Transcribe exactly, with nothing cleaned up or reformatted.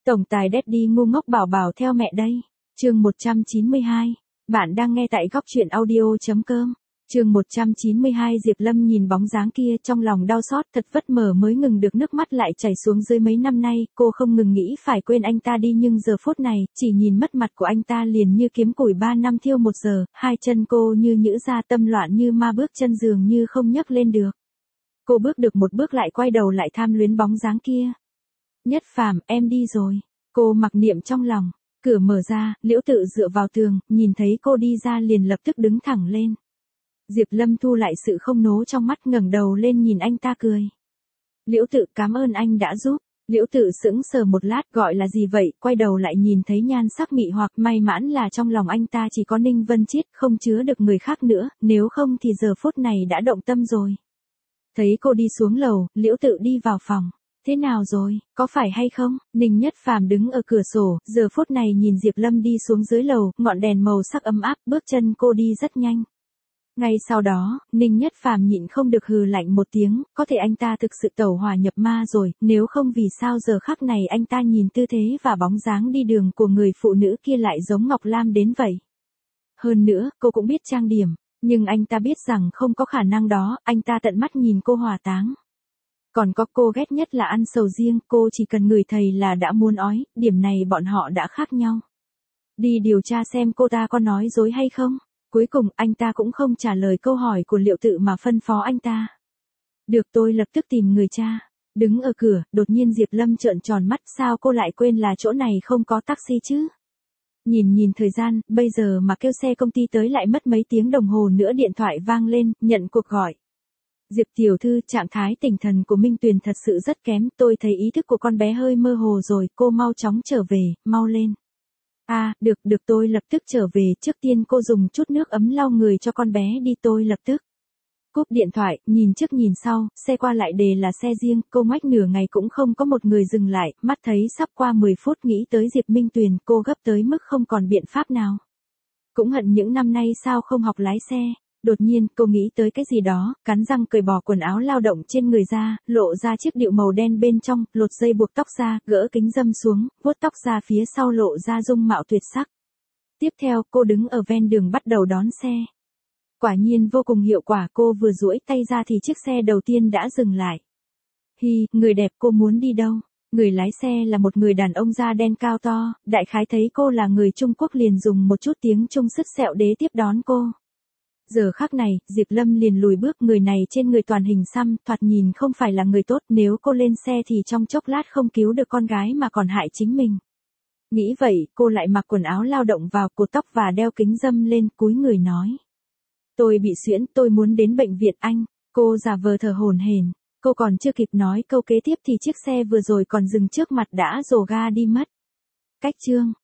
Tổng tài Daddy ngu ngốc bảo bảo theo mẹ đây. Chương một trăm chín mươi hai. Bạn đang nghe tại góc truyện audio chấm com. Chương một trăm chín mươi hai. Diệp Lâm nhìn bóng dáng kia trong lòng đau xót, thật vất vả mới ngừng được nước mắt lại chảy xuống dưới mấy năm nay, cô không ngừng nghĩ phải quên anh ta đi nhưng giờ phút này, chỉ nhìn mất mặt của anh ta liền như kiếm củi ba năm thiêu một giờ, hai chân cô như nhũ ra tâm loạn như ma bước chân dường như không nhấc lên được. Cô bước được một bước lại quay đầu lại tham luyến bóng dáng kia. Nhất Phàm, em đi rồi. Cô mặc niệm trong lòng. Cửa mở ra, Liễu Tự dựa vào tường, nhìn thấy cô đi ra liền lập tức đứng thẳng lên. Diệp Lâm thu lại sự không nố trong mắt, ngẩng đầu lên nhìn anh ta cười. Liễu Tự, cảm ơn anh đã giúp. Liễu Tự sững sờ một lát, gọi là gì vậy, quay đầu lại nhìn thấy nhan sắc mị hoặc, may mãn là trong lòng anh ta chỉ có Ninh Vân Chiết, không chứa được người khác nữa, nếu không thì giờ phút này đã động tâm rồi. Thấy cô đi xuống lầu, Liễu Tự đi vào phòng. Thế nào rồi, có phải hay không? Ninh Nhất Phàm đứng ở cửa sổ, giờ phút này nhìn Diệp Lâm đi xuống dưới lầu, ngọn đèn màu sắc ấm áp, bước chân cô đi rất nhanh. Ngay sau đó, Ninh Nhất Phàm nhịn không được hừ lạnh một tiếng, có thể anh ta thực sự tẩu hỏa nhập ma rồi, nếu không vì sao giờ khắc này anh ta nhìn tư thế và bóng dáng đi đường của người phụ nữ kia lại giống Ngọc Lam đến vậy. Hơn nữa, cô cũng biết trang điểm, nhưng anh ta biết rằng không có khả năng đó, anh ta tận mắt nhìn cô hỏa táng. Còn có cô ghét nhất là ăn sầu riêng, cô chỉ cần ngửi thầy là đã muốn ói, điểm này bọn họ đã khác nhau. Đi điều tra xem cô ta có nói dối hay không. Cuối cùng anh ta cũng không trả lời câu hỏi của Liễu Tự mà phân phó anh ta. Được, tôi lập tức tìm người cha. Đứng ở cửa, đột nhiên Diệp Lâm trợn tròn mắt, sao cô lại quên là chỗ này không có taxi chứ? Nhìn nhìn thời gian, bây giờ mà kêu xe công ty tới lại mất mấy tiếng đồng hồ nữa. Điện thoại vang lên, nhận cuộc gọi. Diệp tiểu thư, trạng thái tinh thần của Minh Tuyền thật sự rất kém, tôi thấy ý thức của con bé hơi mơ hồ rồi, cô mau chóng trở về, mau lên. À, được, được tôi lập tức trở về, trước tiên cô dùng chút nước ấm lau người cho con bé đi, tôi lập tức. Cúp điện thoại, nhìn trước nhìn sau, xe qua lại đề là xe riêng, cô ngoách nửa ngày cũng không có một người dừng lại, mắt thấy sắp qua mười phút nghĩ tới Diệp Minh Tuyền, cô gấp tới mức không còn biện pháp nào. Cũng hận những năm nay sao không học lái xe. Đột nhiên, cô nghĩ tới cái gì đó, cắn răng cởi bỏ quần áo lao động trên người ra, lộ ra chiếc điệu màu đen bên trong, lột dây buộc tóc ra, gỡ kính râm xuống, vuốt tóc ra phía sau lộ ra dung mạo tuyệt sắc. Tiếp theo, cô đứng ở ven đường bắt đầu đón xe. Quả nhiên vô cùng hiệu quả, cô vừa duỗi tay ra thì chiếc xe đầu tiên đã dừng lại. Hi, người đẹp, cô muốn đi đâu? Người lái xe là một người đàn ông da đen cao to, đại khái thấy cô là người Trung Quốc liền dùng một chút tiếng Trung sứt sẹo đế tiếp đón cô. Giờ khắc này, Diệp Lâm liền lùi bước, người này trên người toàn hình xăm, thoạt nhìn không phải là người tốt, nếu cô lên xe thì trong chốc lát không cứu được con gái mà còn hại chính mình. Nghĩ vậy, cô lại mặc quần áo lao động vào, cột tóc và đeo kính râm lên, cúi người nói. Tôi bị suyễn, tôi muốn đến bệnh viện anh. Cô giả vờ thở hổn hển, cô còn chưa kịp nói câu kế tiếp thì chiếc xe vừa rồi còn dừng trước mặt đã rồ ga đi mất. Cách chương.